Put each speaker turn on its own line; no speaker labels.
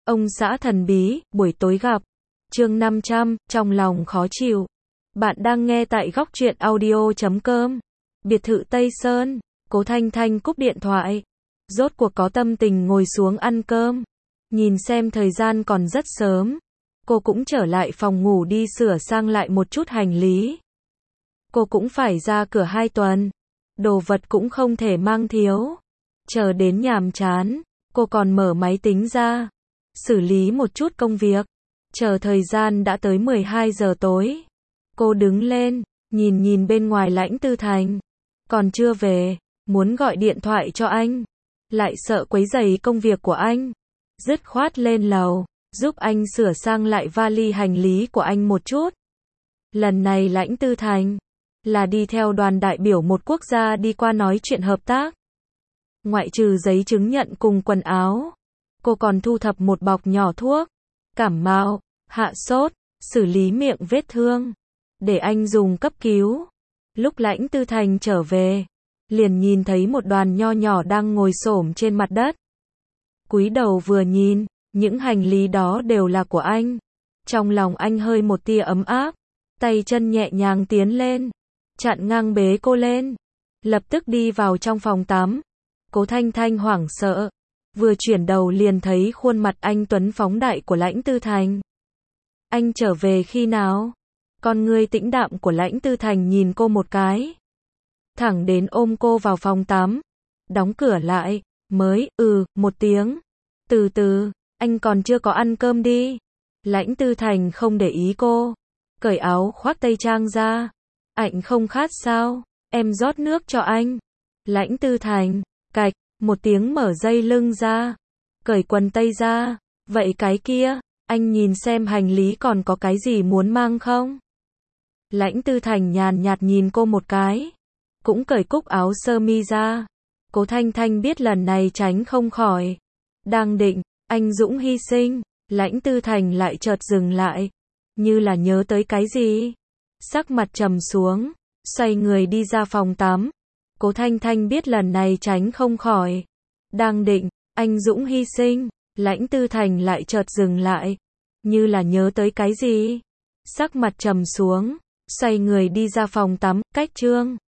Ông xã thần bí, buổi tối gặp. Chương 500, trong lòng khó chịu. Bạn đang nghe tại góc truyện audio.com. Biệt thự Tây Sơn. Cố Thanh Thanh cúp điện thoại. Rốt cuộc có tâm tình ngồi xuống ăn cơm. Nhìn xem thời gian còn rất sớm. Cô cũng trở lại phòng ngủ đi sửa sang lại một chút hành lý. Cô cũng phải ra cửa 2 tuần. Đồ vật cũng không thể mang thiếu. Chờ đến nhàm chán, cô còn mở máy tính ra. Xử lý một chút công việc. Chờ thời gian đã tới 12 giờ tối. Cô đứng lên, nhìn bên ngoài Lãnh Tư Thành. Còn chưa về, muốn gọi điện thoại cho anh. Lại sợ quấy rầy công việc của anh. Dứt khoát lên lầu, giúp anh sửa sang lại vali hành lý của anh một chút. Lần này Lãnh Tư Thành là đi theo đoàn đại biểu một quốc gia đi qua nói chuyện hợp tác. Ngoại trừ giấy chứng nhận cùng quần áo, cô còn thu thập một bọc nhỏ thuốc, cảm mạo, hạ sốt, xử lý miệng vết thương, để anh dùng cấp cứu. Lúc Lãnh Tư Thành trở về, liền nhìn thấy một đoàn nho nhỏ đang ngồi xổm trên mặt đất. Cúi đầu vừa nhìn, những hành lý đó đều là của anh. Trong lòng anh hơi một tia ấm áp, tay chân nhẹ nhàng tiến lên, chặn ngang bế cô lên, lập tức đi vào trong phòng tắm. Cố Thanh Thanh hoảng sợ, vừa chuyển đầu liền thấy khuôn mặt anh tuấn phóng đại của Lãnh Tư Thành. Anh trở về khi nào? Con ngươi tĩnh đạm của Lãnh Tư Thành nhìn cô một cái, thẳng đến ôm cô vào phòng tắm, đóng cửa lại, mới, một tiếng. Từ từ, anh còn chưa có ăn cơm đi. Lãnh Tư Thành không để ý cô, cởi áo khoác tây trang ra. Anh không khát sao? Em rót nước cho anh. Lãnh Tư Thành, cạch, một tiếng mở dây lưng ra, cởi quần tây ra. Vậy cái kia, anh nhìn xem hành lý còn có cái gì muốn mang không? Lãnh Tư Thành nhàn nhạt nhìn cô một cái, cũng cởi cúc áo sơ mi ra. Cố Thanh Thanh biết lần này tránh không khỏi. Đang định, anh dũng hy sinh, Lãnh Tư Thành lại chợt dừng lại, như là nhớ tới cái gì. Sắc mặt trầm xuống, xoay người đi ra phòng tắm. Cố Thanh Thanh biết lần này tránh không khỏi. Đang định, anh dũng hy sinh, Lãnh Tư Thành lại chợt dừng lại, như là nhớ tới cái gì. Sắc mặt trầm xuống, xoay người đi ra phòng tắm, cách Trương